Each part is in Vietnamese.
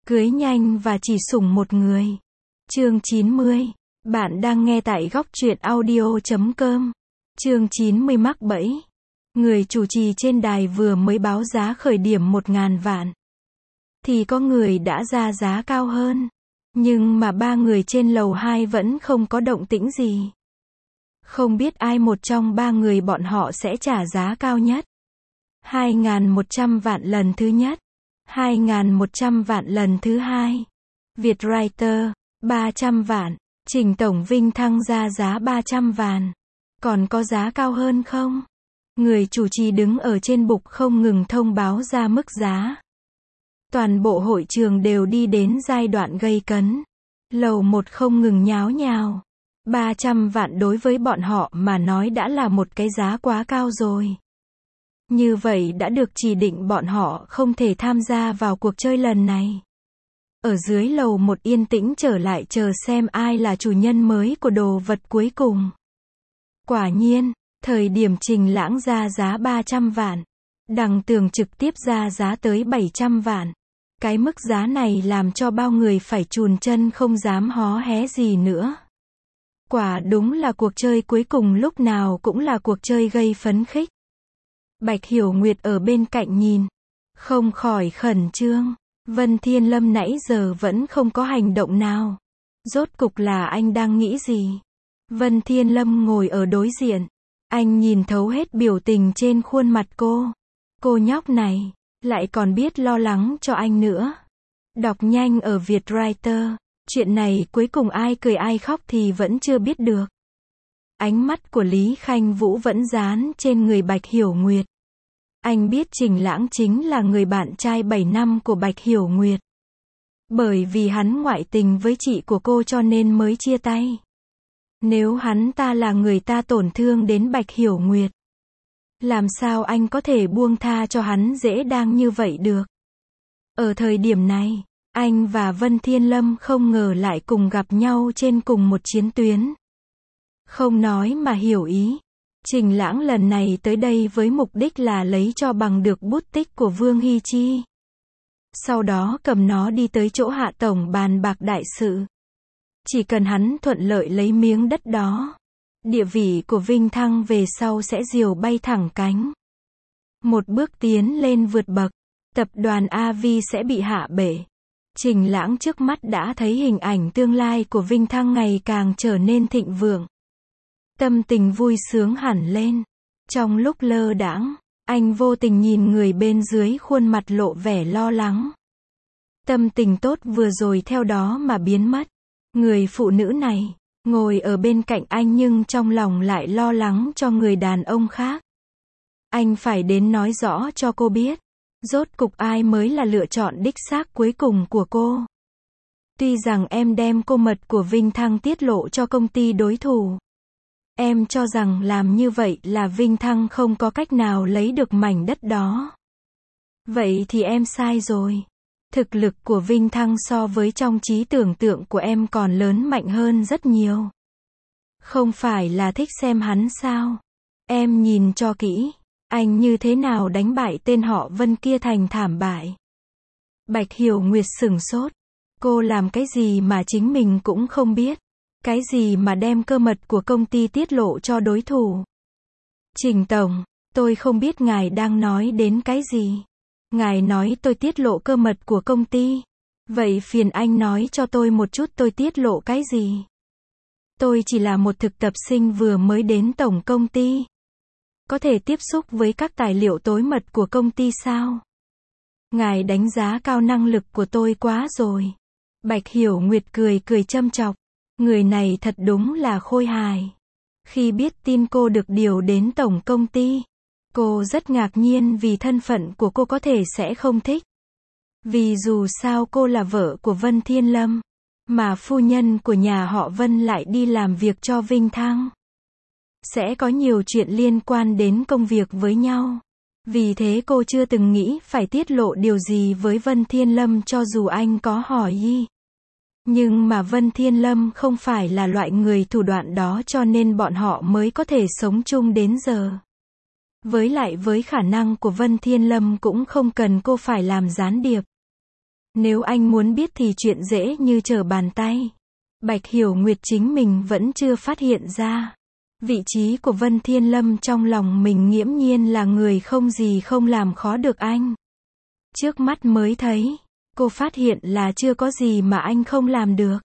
Cưới nhanh và chỉ sủng một người. Chương 90. Bạn đang nghe tại góc truyện audio.com. Chương 90 mắc bẫy. Người chủ trì trên đài vừa mới báo giá khởi điểm 1.000 vạn. Thì có người đã ra giá cao hơn. Nhưng mà ba người trên lầu 2 vẫn không có động tĩnh gì. Không biết ai một trong ba người bọn họ sẽ trả giá cao nhất. 2.100 vạn lần thứ nhất. 2.100 vạn lần thứ hai. Vietwriter, 300 vạn. Trình Tổng Vinh Thăng ra giá 300 vạn. Còn có giá cao hơn không? Người chủ trì đứng ở trên bục không ngừng thông báo ra mức giá. Toàn bộ hội trường đều đi đến giai đoạn gây cấn. Lầu 1 không ngừng nháo nhào. 300 vạn đối với bọn họ mà nói đã là một cái giá quá cao rồi. Như vậy đã được chỉ định bọn họ không thể tham gia vào cuộc chơi lần này. Ở dưới lầu 1 yên tĩnh trở lại chờ xem ai là chủ nhân mới của đồ vật cuối cùng. Quả nhiên, thời điểm Trình Lãng ra giá 300 vạn, Đằng Tường trực tiếp ra giá tới 700 vạn. Cái mức giá này làm cho bao người phải chùn chân không dám hó hé gì nữa. Quả đúng là cuộc chơi cuối cùng lúc nào cũng là cuộc chơi gây phấn khích. Bạch Hiểu Nguyệt ở bên cạnh nhìn, không khỏi khẩn trương. Vân Thiên Lâm nãy giờ vẫn không có hành động nào. Rốt cục là anh đang nghĩ gì? Vân Thiên Lâm ngồi ở đối diện. Anh nhìn thấu hết biểu tình trên khuôn mặt cô. Cô nhóc này, lại còn biết lo lắng cho anh nữa. Đọc nhanh ở Vietwriter. Chuyện này cuối cùng ai cười ai khóc thì vẫn chưa biết được. Ánh mắt của Lý Khanh Vũ vẫn dán trên người Bạch Hiểu Nguyệt. Anh biết Trình Lãng chính là người bạn trai 7 năm của Bạch Hiểu Nguyệt. Bởi vì hắn ngoại tình với chị của cô cho nên mới chia tay. Nếu hắn ta là người ta tổn thương đến Bạch Hiểu Nguyệt, làm sao anh có thể buông tha cho hắn dễ dàng như vậy được? Ở thời điểm này, anh và Vân Thiên Lâm không ngờ lại cùng gặp nhau trên cùng một chiến tuyến. Không nói mà hiểu ý. Trình Lãng lần này tới đây với mục đích là lấy cho bằng được bút tích của Vương Hy Chi. Sau đó cầm nó đi tới chỗ Hạ Tổng bàn bạc đại sự. Chỉ cần hắn thuận lợi lấy miếng đất đó, địa vị của Vinh Thăng về sau sẽ diều bay thẳng cánh. Một bước tiến lên vượt bậc, tập đoàn AV sẽ bị hạ bệ. Trình Lãng trước mắt đã thấy hình ảnh tương lai của Vinh Thăng ngày càng trở nên thịnh vượng. Tâm tình vui sướng hẳn lên. Trong lúc lơ đãng, anh vô tình nhìn người bên dưới khuôn mặt lộ vẻ lo lắng. Tâm tình tốt vừa rồi theo đó mà biến mất. Người phụ nữ này, ngồi ở bên cạnh anh nhưng trong lòng lại lo lắng cho người đàn ông khác. Anh phải đến nói rõ cho cô biết. Rốt cục ai mới là lựa chọn đích xác cuối cùng của cô. Tuy rằng em đem cô mật của Vinh Thăng tiết lộ cho công ty đối thủ. Em cho rằng làm như vậy là Vinh Thăng không có cách nào lấy được mảnh đất đó. Vậy thì em sai rồi. Thực lực của Vinh Thăng so với trong trí tưởng tượng của em còn lớn mạnh hơn rất nhiều. Không phải là thích xem hắn sao? Em nhìn cho kỹ. Anh như thế nào đánh bại tên họ Vân kia thành thảm bại? Bạch Hiểu Nguyệt sửng sốt. Cô làm cái gì mà chính mình cũng không biết. Cái gì mà đem cơ mật của công ty tiết lộ cho đối thủ? Trình Tổng, tôi không biết ngài đang nói đến cái gì. Ngài nói tôi tiết lộ cơ mật của công ty. Vậy phiền anh nói cho tôi một chút tôi tiết lộ cái gì? Tôi chỉ là một thực tập sinh vừa mới đến tổng công ty. Có thể tiếp xúc với các tài liệu tối mật của công ty sao? Ngài đánh giá cao năng lực của tôi quá rồi. Bạch Hiểu Nguyệt cười cười châm chọc. Người này thật đúng là khôi hài. Khi biết tin cô được điều đến tổng công ty, cô rất ngạc nhiên vì thân phận của cô có thể sẽ không thích. Vì dù sao cô là vợ của Vân Thiên Lâm, mà phu nhân của nhà họ Vân lại đi làm việc cho Vinh Thăng. Sẽ có nhiều chuyện liên quan đến công việc với nhau. Vì thế cô chưa từng nghĩ phải tiết lộ điều gì với Vân Thiên Lâm cho dù anh có hỏi y. Nhưng mà Vân Thiên Lâm không phải là loại người thủ đoạn đó cho nên bọn họ mới có thể sống chung đến giờ. Với lại với khả năng của Vân Thiên Lâm cũng không cần cô phải làm gián điệp. Nếu anh muốn biết thì chuyện dễ như trở bàn tay. Bạch Hiểu Nguyệt chính mình vẫn chưa phát hiện ra. Vị trí của Vân Thiên Lâm trong lòng mình nghiễm nhiên là người không gì không làm khó được anh. Trước mắt mới thấy, cô phát hiện là chưa có gì mà anh không làm được.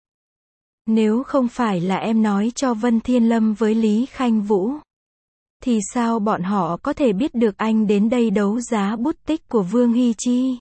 Nếu không phải là em nói cho Vân Thiên Lâm với Lý Khanh Vũ, thì sao bọn họ có thể biết được anh đến đây đấu giá bút tích của Vương Hy Chi?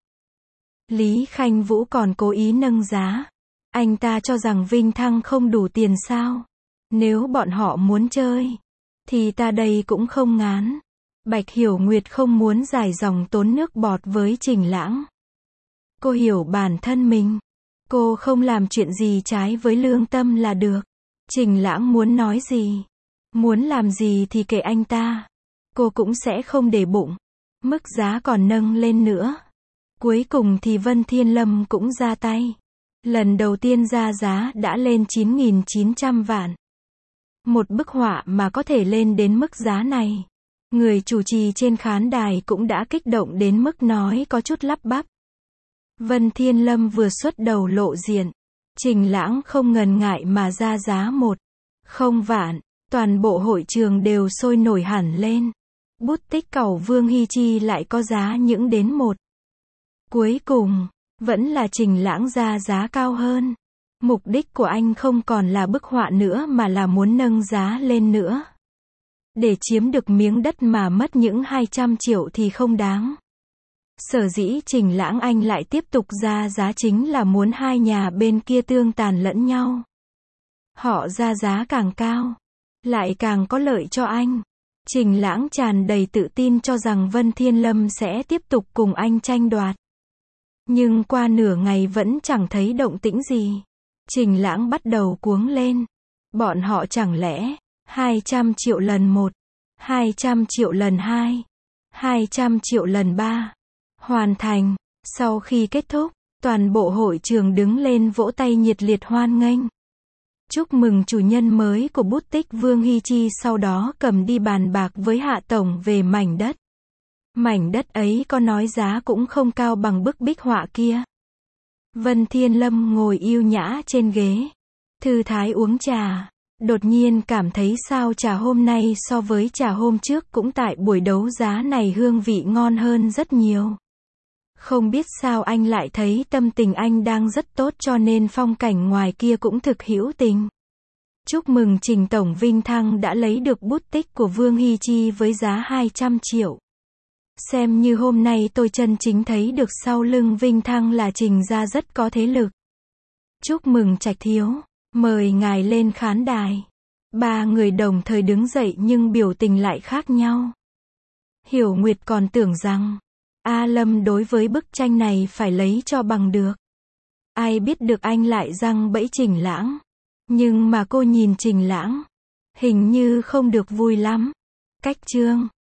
Lý Khanh Vũ còn cố ý nâng giá. Anh ta cho rằng Vinh Thăng không đủ tiền sao? Nếu bọn họ muốn chơi, thì ta đây cũng không ngán. Bạch Hiểu Nguyệt không muốn dài dòng tốn nước bọt với Trình Lãng. Cô hiểu bản thân mình. Cô không làm chuyện gì trái với lương tâm là được. Trình Lãng muốn nói gì, muốn làm gì thì kệ anh ta. Cô cũng sẽ không để bụng. Mức giá còn nâng lên nữa. Cuối cùng thì Vân Thiên Lâm cũng ra tay. Lần đầu tiên ra giá đã lên 9.900 vạn. Một bức họa mà có thể lên đến mức giá này. Người chủ trì trên khán đài cũng đã kích động đến mức nói có chút lắp bắp. Vân Thiên Lâm vừa xuất đầu lộ diện. Trình Lãng không ngần ngại mà ra giá 1,0 vạn. Toàn bộ hội trường đều sôi nổi hẳn lên. Bút tích cẩu Vương Hy Chi lại có giá những đến 1. Cuối cùng, vẫn là Trình Lãng ra giá cao hơn. Mục đích của anh không còn là bức họa nữa mà là muốn nâng giá lên nữa. Để chiếm được miếng đất mà mất những 200 triệu thì không đáng. Sở dĩ Trình Lãng anh lại tiếp tục ra giá chính là muốn hai nhà bên kia tương tàn lẫn nhau. Họ ra giá càng cao, lại càng có lợi cho anh. Trình Lãng tràn đầy tự tin cho rằng Vân Thiên Lâm sẽ tiếp tục cùng anh tranh đoạt. Nhưng qua nửa ngày vẫn chẳng thấy động tĩnh gì. Trình Lãng bắt đầu cuống lên. Bọn họ chẳng lẽ 200 triệu lần 1, 200 triệu lần 2, 200 triệu lần 3. Hoàn thành. Sau khi kết thúc, toàn bộ hội trường đứng lên vỗ tay nhiệt liệt hoan nghênh. Chúc mừng chủ nhân mới của bút tích Vương Hy Chi, sau đó cầm đi bàn bạc với Hạ Tổng về mảnh đất. Mảnh đất ấy có nói giá cũng không cao bằng bức bích họa kia. Vân Thiên Lâm ngồi yêu nhã trên ghế, thư thái uống trà. Đột nhiên cảm thấy sao trà hôm nay so với trà hôm trước cũng tại buổi đấu giá này hương vị ngon hơn rất nhiều. Không biết sao anh lại thấy tâm tình anh đang rất tốt cho nên phong cảnh ngoài kia cũng thực hữu tình. Chúc mừng Trình Tổng, Vinh Thăng đã lấy được bút tích của Vương Hy Chi với giá 200 triệu. Xem như hôm nay tôi chân chính thấy được sau lưng Vinh Thăng là Trình gia rất có thế lực. Chúc mừng Trạch thiếu, mời ngài lên khán đài. Ba người đồng thời đứng dậy nhưng biểu tình lại khác nhau. Hiểu Nguyệt còn tưởng rằng A Lâm đối với bức tranh này phải lấy cho bằng được. Ai biết được anh lại giăng bẫy Trình Lãng. Nhưng mà cô nhìn Trình Lãng, hình như không được vui lắm. Cách chương